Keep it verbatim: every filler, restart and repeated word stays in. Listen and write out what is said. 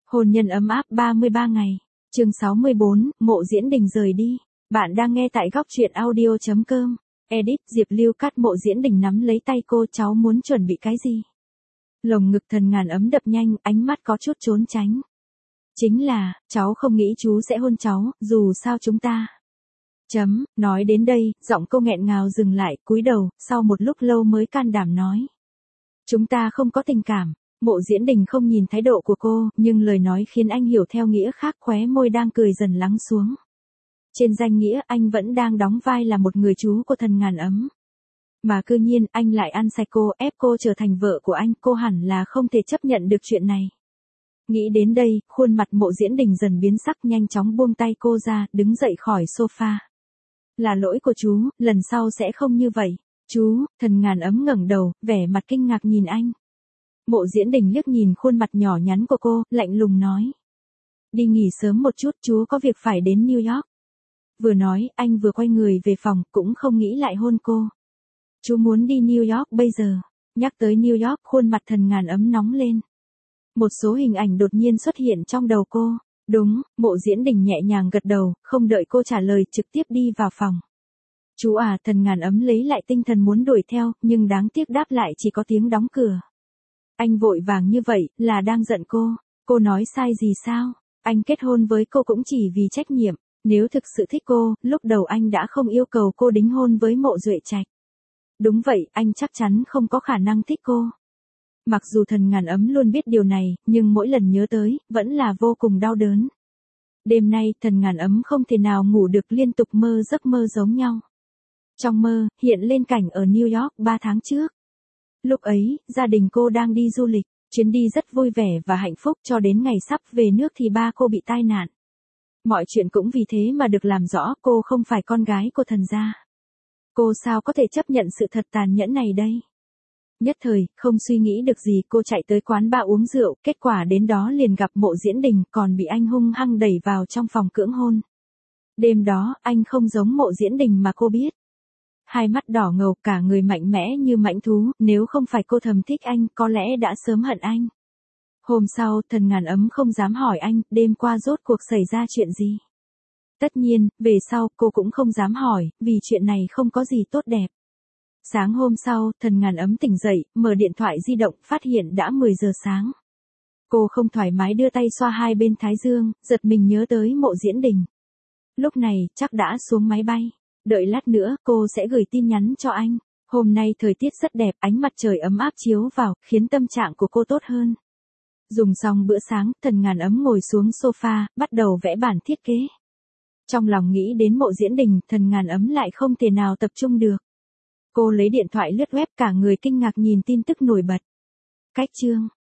Hôn nhân ấm áp ba mươi ba ngày. Chương sáu mươi bốn, Mộ Diễn Đình rời đi. Bạn đang nghe tại góc truyện audio chấm com. Edit, Diệp Lưu cắt. Mộ Diễn Đình nắm lấy tay cô, cháu muốn chuẩn bị cái gì? Lồng ngực Thần Ngàn Ấm đập nhanh, ánh mắt có chút trốn tránh. Chính là, cháu không nghĩ chú sẽ hôn cháu, dù sao chúng ta. Chấm, nói đến đây, giọng cô nghẹn ngào dừng lại, cúi đầu, sau một lúc lâu mới can đảm nói. Chúng ta không có tình cảm. Mộ Diễn Đình không nhìn thái độ của cô, nhưng lời nói khiến anh hiểu theo nghĩa khác, khóe môi đang cười dần lắng xuống. Trên danh nghĩa anh vẫn đang đóng vai là một người chú của Thần Ngàn Ấm. Mà cư nhiên anh lại ăn sạch cô, ép cô trở thành vợ của anh, cô hẳn là không thể chấp nhận được chuyện này. Nghĩ đến đây, khuôn mặt Mộ Diễn Đình dần biến sắc, nhanh chóng buông tay cô ra, đứng dậy khỏi sofa. Là lỗi của chú, lần sau sẽ không như vậy. Chú, Thần Ngàn Ấm ngẩng đầu, vẻ mặt kinh ngạc nhìn anh. Mộ Diễn Đình liếc nhìn khuôn mặt nhỏ nhắn của cô, lạnh lùng nói. Đi nghỉ sớm một chút, chú có việc phải đến New York. Vừa nói, anh vừa quay người về phòng, cũng không nghĩ lại hôn cô. Chú muốn đi New York bây giờ. Nhắc tới New York, khuôn mặt Thần Ngàn Ấm nóng lên. Một số hình ảnh đột nhiên xuất hiện trong đầu cô. Đúng, Mộ Diễn Đình nhẹ nhàng gật đầu, không đợi cô trả lời, trực tiếp đi vào phòng. Chú à, Thần Ngàn Ấm lấy lại tinh thần muốn đuổi theo, nhưng đáng tiếc đáp lại chỉ có tiếng đóng cửa. Anh vội vàng như vậy, là đang giận cô. Cô nói sai gì sao? Anh kết hôn với cô cũng chỉ vì trách nhiệm. Nếu thực sự thích cô, lúc đầu anh đã không yêu cầu cô đính hôn với Mộ Duệ Trạch. Đúng vậy, anh chắc chắn không có khả năng thích cô. Mặc dù Thần Ngàn Ấm luôn biết điều này, nhưng mỗi lần nhớ tới, vẫn là vô cùng đau đớn. Đêm nay, Thần Ngàn Ấm không thể nào ngủ được, liên tục mơ giấc mơ giống nhau. Trong mơ, hiện lên cảnh ở New York ba tháng trước. Lúc ấy, gia đình cô đang đi du lịch, chuyến đi rất vui vẻ và hạnh phúc, cho đến ngày sắp về nước thì ba cô bị tai nạn. Mọi chuyện cũng vì thế mà được làm rõ, cô không phải con gái của Thần gia. Cô sao có thể chấp nhận sự thật tàn nhẫn này đây? Nhất thời, không suy nghĩ được gì, cô chạy tới quán bar uống rượu, kết quả đến đó liền gặp Mộ Diễn Đình, còn bị anh hung hăng đẩy vào trong phòng cưỡng hôn. Đêm đó, anh không giống Mộ Diễn Đình mà cô biết. Hai mắt đỏ ngầu, cả người mạnh mẽ như mãnh thú, nếu không phải cô thầm thích anh, có lẽ đã sớm hận anh. Hôm sau, Thần Ngàn Ấm không dám hỏi anh, đêm qua rốt cuộc xảy ra chuyện gì. Tất nhiên, về sau, cô cũng không dám hỏi, vì chuyện này không có gì tốt đẹp. Sáng hôm sau, Thần Ngàn Ấm tỉnh dậy, mở điện thoại di động, phát hiện đã mười giờ sáng. Cô không thoải mái đưa tay xoa hai bên thái dương, giật mình nhớ tới Mộ Diễn Đình. Lúc này, chắc đã xuống máy bay. Đợi lát nữa, cô sẽ gửi tin nhắn cho anh. Hôm nay thời tiết rất đẹp, ánh mặt trời ấm áp chiếu vào, khiến tâm trạng của cô tốt hơn. Dùng xong bữa sáng, Thần Ngàn Ấm ngồi xuống sofa, bắt đầu vẽ bản thiết kế. Trong lòng nghĩ đến Mộ Diễn Đình, Thần Ngàn Ấm lại không thể nào tập trung được. Cô lấy điện thoại lướt web, cả người kinh ngạc nhìn tin tức nổi bật. Cách chương.